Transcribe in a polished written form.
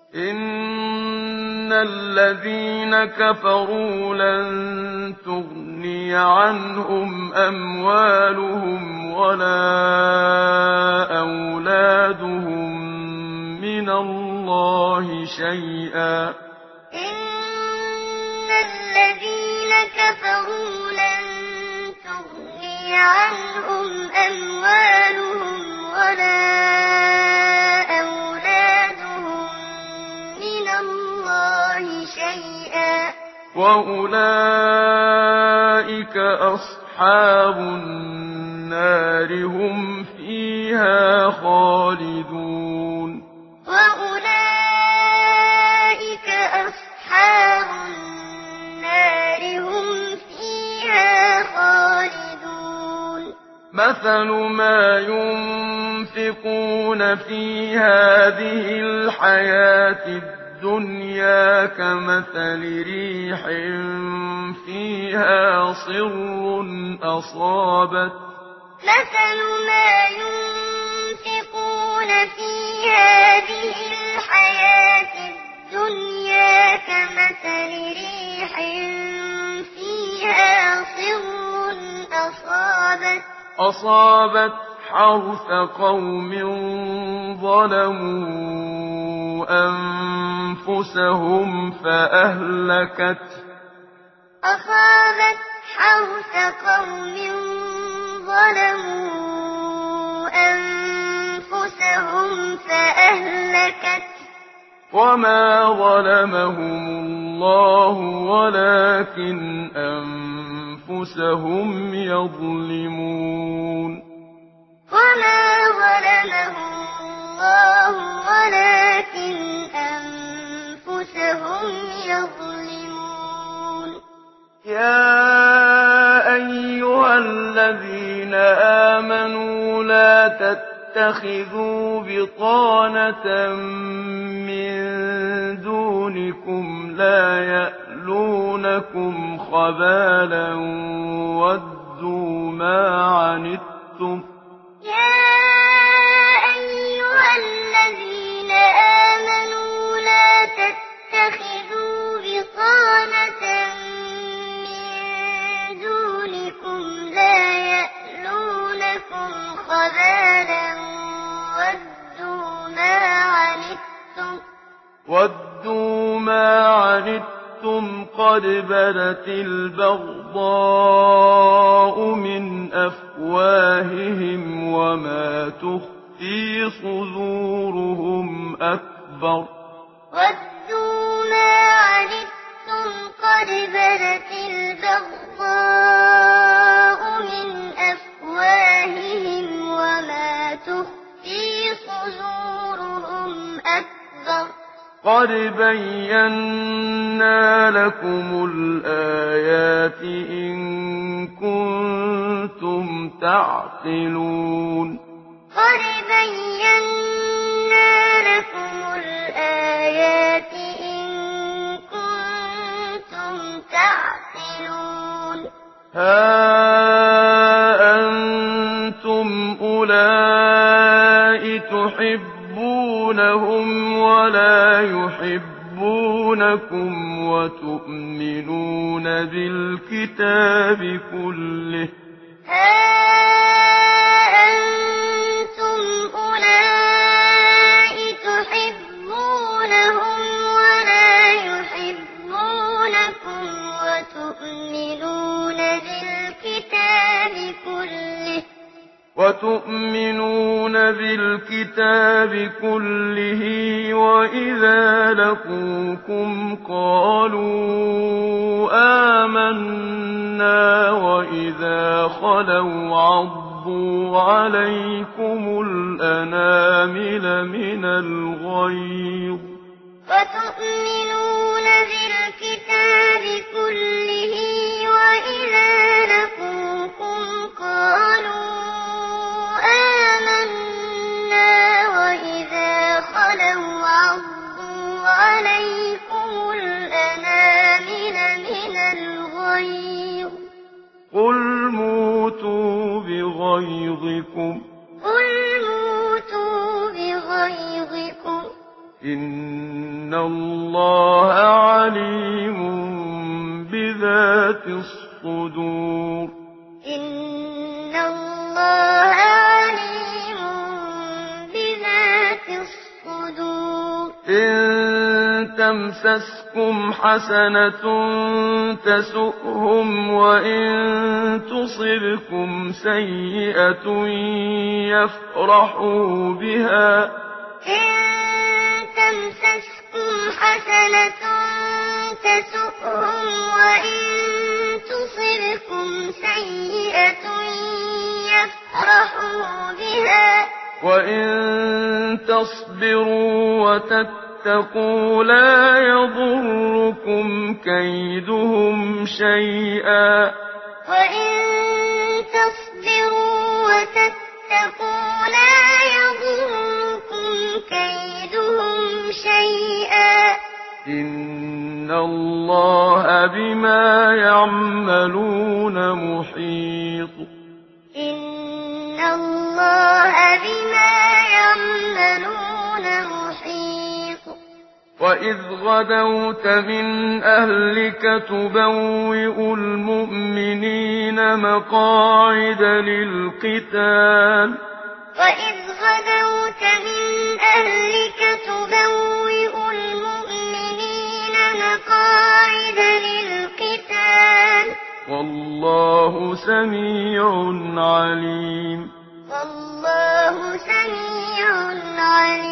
إن الذين كفروا لن تغني عنهم أموالهم ولا أولادهم من الله شيئا. إن الذين كفروا لن تغني عنهم أموالهم ولا أولادهم من الله شيئا وأولئك أصحاب النار هم فيها خالدون. وأولئك أصحاب النار هم فيها خالدون. مثل ما ينفقون في هذه الحياة الدنيا كمثل ريح فيها صر أصابت مثل ما ينفقون في هذه الحياة الدنيا كمثل ريح فيها صر أصابت حرث قوم ظلموا أنفسهم فأهلكته. أصابت حرث قوم ظلموا أنفسهم فأهلكته. وما ظلمهم الله ولكن أنفسهم يظلمون. وما ظلمهم الله ولكن أنفسهم يظلمون. يا أيها الذين آمنوا لا تتخذوا بطانة من دونكم لا يألونكم خبالا ودوا ما عنتم. يا أيها الذين آمنوا لا تتخذوا بطانة من دونكم لا يألونكم خبالا ودوا ما عنتم قد بدت البغضاء من أفواههم وما تخفي صدورهم أكبر. ودوا ما عنتم قد بدت البغضاء من أفواههم وما تخفي صدورهم أكبر. قد بينا لكم الآيات إن كنتم تعقلون. قد بينا لكم الآيات إن كنتم تعقلون. ها أنتم أولئك تحبونهم ولا يحبونكم وتؤمنون بالكتاب كله. ها أنتم أولئك تحبونهم ولا يحبونكم وتؤمنون بالكتاب كله وإذا لقوكم قالوا آمنا وإذا خلوا عضوا عليكم الأنامل من الغيظ. وتؤمنون بالكتاب كله وإذا لقوكم قالوا آمنا وإذا خلوا عضوا عليكم الأنامل من الغيظ. قل موتوا بغيظكم قل موتوا بغيظكم إن إِنَّ اللَّهَ عَلِيمٌ بِذَاتِ الصُّدُورِ إِنَّ اللَّهَ عَلِيمٌ بِذَاتِ الصُّدُورِ إِن تَمْسَسْكُمْ حَسَنَةٌ تَسُؤْهُمْ وَإِن تُصِبْكُمْ سَيِّئَةٌ يَفْرَحُوا بِهَا ۖ إِن تَمْسَسْكُمْ حَسَنَةٌ تَسُؤْهُمْ وَإِن تُصِبْكُمْ سَيِّئَةٌ يَفْرَحُوا بِهَا ۖ وَإِن تَصْبِرُوا وَتَتَّقُوا لَا يَضُرُّكُمْ كَيْدُهُمْ شَيْئًا ۗ وَإِن تَصْبِرُوا وَتَتَّقُوا لَا يَضُرُّكُمْ كَيْدُهُمْ شَيْئًا ۗ إِنَّ اللَّهَ بِمَا يَعْمَلُونَ مُحِيطٌ إِنَّ اللَّهَ بِمَا يَعْمَلُونَ مُحِيطٌ وَإِذْ غَدَوْتَ مِنْ أَهْلِكَ تُبَوِّئُ الْمُؤْمِنِينَ مَقَاعِدَ لِلْقِتَالِ وَإِذْ غَدَوْتَ مِنْ أَهْلِكَ تُبَوِّئُ الْمُؤْمِنِينَ مَقَاعِدَ لِلْقِتَالِ ۗ وَاللَّهُ سَمِيعٌ عَلِيمٌ وَاللَّهُ سَمِيعٌ عَلِيمٌ